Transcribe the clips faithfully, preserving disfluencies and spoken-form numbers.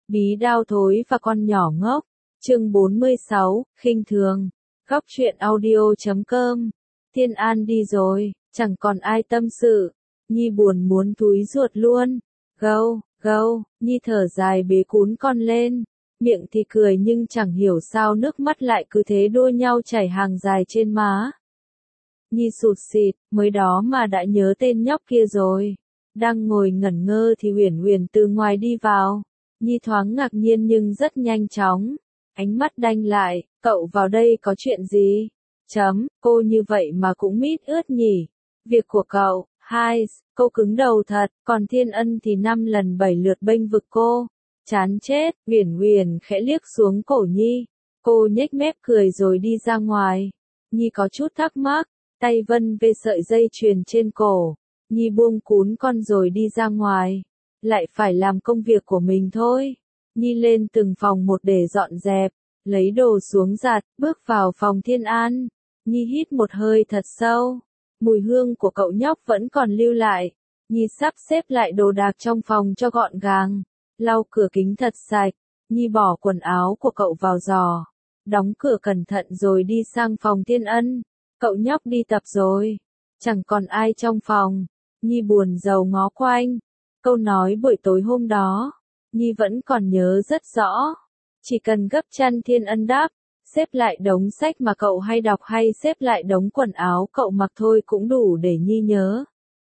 Bí đao thối và con nhỏ ngốc. Chương bốn mươi sáu, khinh thường. Góc truyện audio chấm com. Thiên An đi rồi, chẳng còn ai tâm sự. Nhi buồn muốn túi ruột luôn. Gâu, gâu, Nhi thở dài bế cún con lên. Miệng thì cười nhưng chẳng hiểu sao nước mắt lại cứ thế đua nhau chảy hàng dài trên má. Nhi sụt sịt, mới đó mà đã nhớ tên nhóc kia rồi. Đang ngồi ngẩn ngơ thì Uyển Uyển từ ngoài đi vào. Nhi thoáng ngạc nhiên nhưng rất nhanh chóng. Ánh mắt đanh lại, cậu vào đây có chuyện gì? Chấm, cô như vậy mà cũng mít ướt nhỉ. Việc của cậu, hai, cô cứng đầu thật, còn Thiên Ân thì năm lần bảy lượt bênh vực cô. Chán chết, Uyển Uyển khẽ liếc xuống cổ Nhi. Cô nhếch mép cười rồi đi ra ngoài. Nhi có chút thắc mắc, tay vân về sợi dây chuyền trên cổ. Nhi buông cún con rồi đi ra ngoài. Lại phải làm công việc của mình thôi. Nhi lên từng phòng một để dọn dẹp, lấy đồ xuống giặt, bước vào phòng Thiên An. Nhi hít một hơi thật sâu. Mùi hương của cậu nhóc vẫn còn lưu lại. Nhi sắp xếp lại đồ đạc trong phòng cho gọn gàng. Lau cửa kính thật sạch. Nhi bỏ quần áo của cậu vào giỏ. Đóng cửa cẩn thận rồi đi sang phòng Thiên Ân. Cậu nhóc đi tập rồi. Chẳng còn ai trong phòng. Nhi buồn rầu ngó quanh. Câu nói buổi tối hôm đó, Nhi vẫn còn nhớ rất rõ. Chỉ cần gấp chăn Thiên Ân đáp, xếp lại đống sách mà cậu hay đọc hay xếp lại đống quần áo cậu mặc thôi cũng đủ để Nhi nhớ.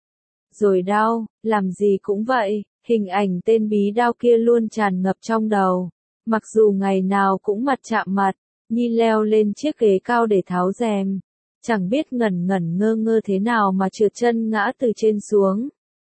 Rồi đau, làm gì cũng vậy, hình ảnh tên bí đao kia luôn tràn ngập trong đầu. Mặc dù ngày nào cũng mặt chạm mặt, Nhi leo lên chiếc ghế cao để tháo rèm. Chẳng biết ngẩn ngẩn ngơ ngơ thế nào mà trượt chân ngã từ trên xuống.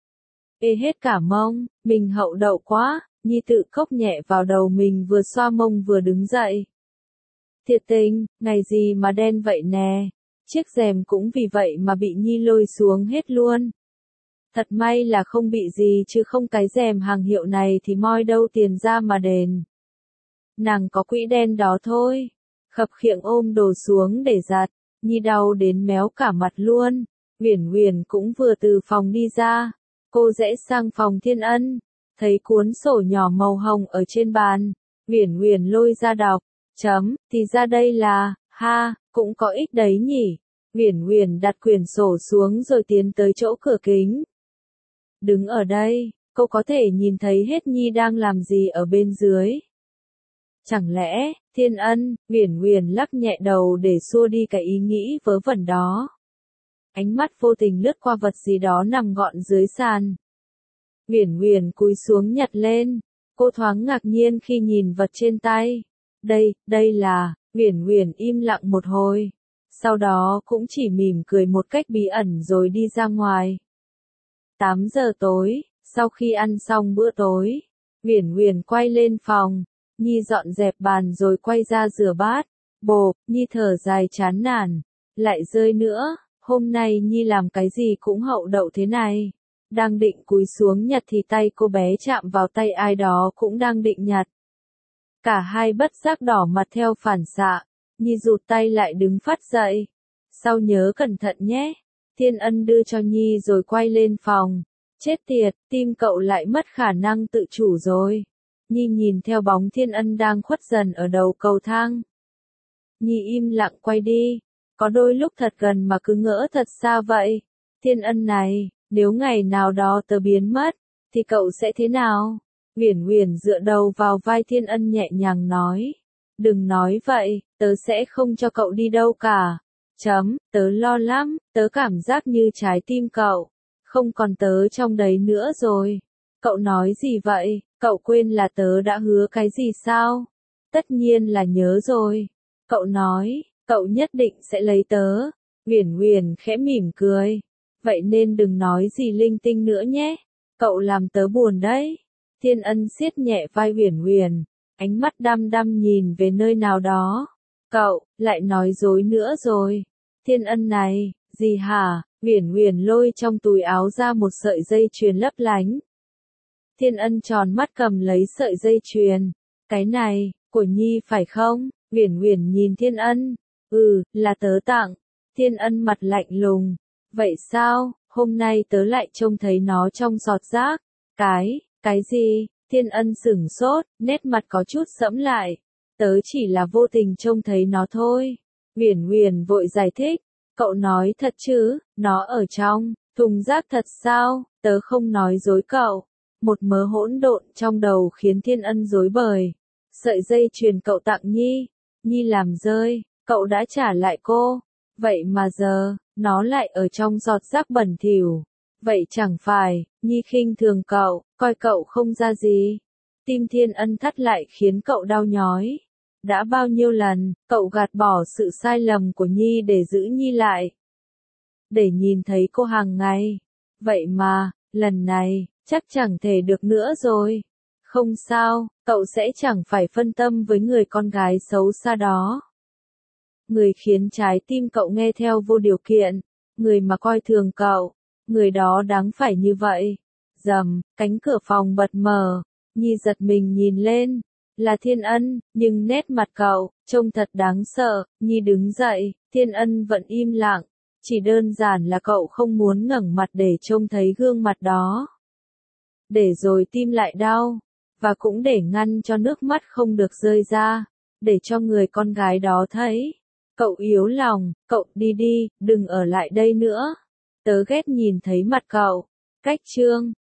Ê hết cả mông, mình hậu đậu quá, Nhi tự cốc nhẹ vào đầu mình vừa xoa mông vừa đứng dậy. Thiệt tình, ngày gì mà đen vậy nè, chiếc rèm cũng vì vậy mà bị Nhi lôi xuống hết luôn. Thật may là không bị gì chứ không cái rèm hàng hiệu này thì moi đâu tiền ra mà đền. Nàng có quỹ đen đó thôi, khập khiễng ôm đồ xuống để giặt, Nhi đau đến méo cả mặt luôn. Uyển Uyển cũng vừa từ phòng đi ra. Cô rẽ sang phòng Thiên Ân, thấy cuốn sổ nhỏ màu hồng ở trên bàn. Uyển Uyển lôi ra đọc, chấm, thì ra đây là, ha, cũng có ích đấy nhỉ. Uyển Uyển đặt quyển sổ xuống rồi tiến tới chỗ cửa kính. Đứng ở đây, cô có thể nhìn thấy hết Nhi đang làm gì ở bên dưới. Chẳng lẽ, Thiên Ân, Uyển Uyển lắc nhẹ đầu để xua đi cái ý nghĩ vớ vẩn đó. Ánh mắt vô tình lướt qua vật gì đó nằm gọn dưới sàn. Uyển Uyển cúi xuống nhặt lên. Cô thoáng ngạc nhiên khi nhìn vật trên tay. Đây, đây là, Uyển Uyển im lặng một hồi. Sau đó cũng chỉ mỉm cười một cách bí ẩn rồi đi ra ngoài. tám giờ tối, sau khi ăn xong bữa tối, Uyển Uyển quay lên phòng. Nhi dọn dẹp bàn rồi quay ra rửa bát. Bộp, Nhi thở dài chán nản. Lại rơi nữa. Hôm nay Nhi làm cái gì cũng hậu đậu thế này. Đang định cúi xuống nhặt thì tay cô bé chạm vào tay ai đó cũng đang định nhặt. Cả hai bất giác đỏ mặt theo phản xạ. Nhi rụt tay lại đứng phát dậy. Sau nhớ cẩn thận nhé. Thiên Ân đưa cho Nhi rồi quay lên phòng. Chết tiệt, tim cậu lại mất khả năng tự chủ rồi. Nhi nhìn theo bóng Thiên Ân đang khuất dần ở đầu cầu thang. Nhi im lặng quay đi. Có đôi lúc thật gần mà cứ ngỡ thật xa vậy. Thiên Ân này, nếu ngày nào đó tớ biến mất, thì cậu sẽ thế nào? Uyển Uyển dựa đầu vào vai Thiên Ân nhẹ nhàng nói. Đừng nói vậy, tớ sẽ không cho cậu đi đâu cả. Chấm, tớ lo lắm, tớ cảm giác như trái tim cậu không còn tớ trong đấy nữa rồi. Cậu nói gì vậy? Cậu quên là tớ đã hứa cái gì sao? Tất nhiên là nhớ rồi. Cậu nói, cậu nhất định sẽ lấy tớ. Uyển Uyển khẽ mỉm cười. Vậy nên đừng nói gì linh tinh nữa nhé. Cậu làm tớ buồn đấy. Thiên Ân siết nhẹ vai Uyển Uyển, ánh mắt đăm đăm nhìn về nơi nào đó. Cậu, lại nói dối nữa rồi. Thiên Ân này, gì hả? Uyển Uyển lôi trong túi áo ra một sợi dây chuyền lấp lánh. Thiên Ân tròn mắt cầm lấy sợi dây chuyền. Cái này, của Nhi phải không? Uyển Uyển nhìn Thiên Ân. Ừ, là tớ tặng. Thiên Ân mặt lạnh lùng. Vậy sao, hôm nay tớ lại trông thấy nó trong giọt rác. Cái, cái gì? Thiên Ân sửng sốt, nét mặt có chút sẫm lại. Tớ chỉ là vô tình trông thấy nó thôi. Uyển Uyển vội giải thích. Cậu nói thật chứ, nó ở trong thùng rác thật sao? Tớ không nói dối cậu. Một mớ hỗn độn trong đầu khiến Thiên Ân rối bời. Sợi dây chuyền cậu tặng Nhi, Nhi làm rơi, cậu đã trả lại cô. Vậy mà giờ, nó lại ở trong giọt rác bẩn thỉu. Vậy chẳng phải, Nhi khinh thường cậu, coi cậu không ra gì. Tim Thiên Ân thắt lại khiến cậu đau nhói. Đã bao nhiêu lần, cậu gạt bỏ sự sai lầm của Nhi để giữ Nhi lại. Để nhìn thấy cô hàng ngày. Vậy mà, lần này, chắc chẳng thể được nữa rồi. Không sao, cậu sẽ chẳng phải phân tâm với người con gái xấu xa đó. Người khiến trái tim cậu nghe theo vô điều kiện, người mà coi thường cậu, người đó đáng phải như vậy. Rầm, cánh cửa phòng bật mở, Nhi giật mình nhìn lên, là Thiên Ân, nhưng nét mặt cậu, trông thật đáng sợ. Nhi đứng dậy, Thiên Ân vẫn im lặng, chỉ đơn giản là cậu không muốn ngẩng mặt để trông thấy gương mặt đó. Để rồi tim lại đau, và cũng để ngăn cho nước mắt không được rơi ra, để cho người con gái đó thấy. Cậu yếu lòng, cậu đi đi, đừng ở lại đây nữa. Tớ ghét nhìn thấy mặt cậu. Cách chương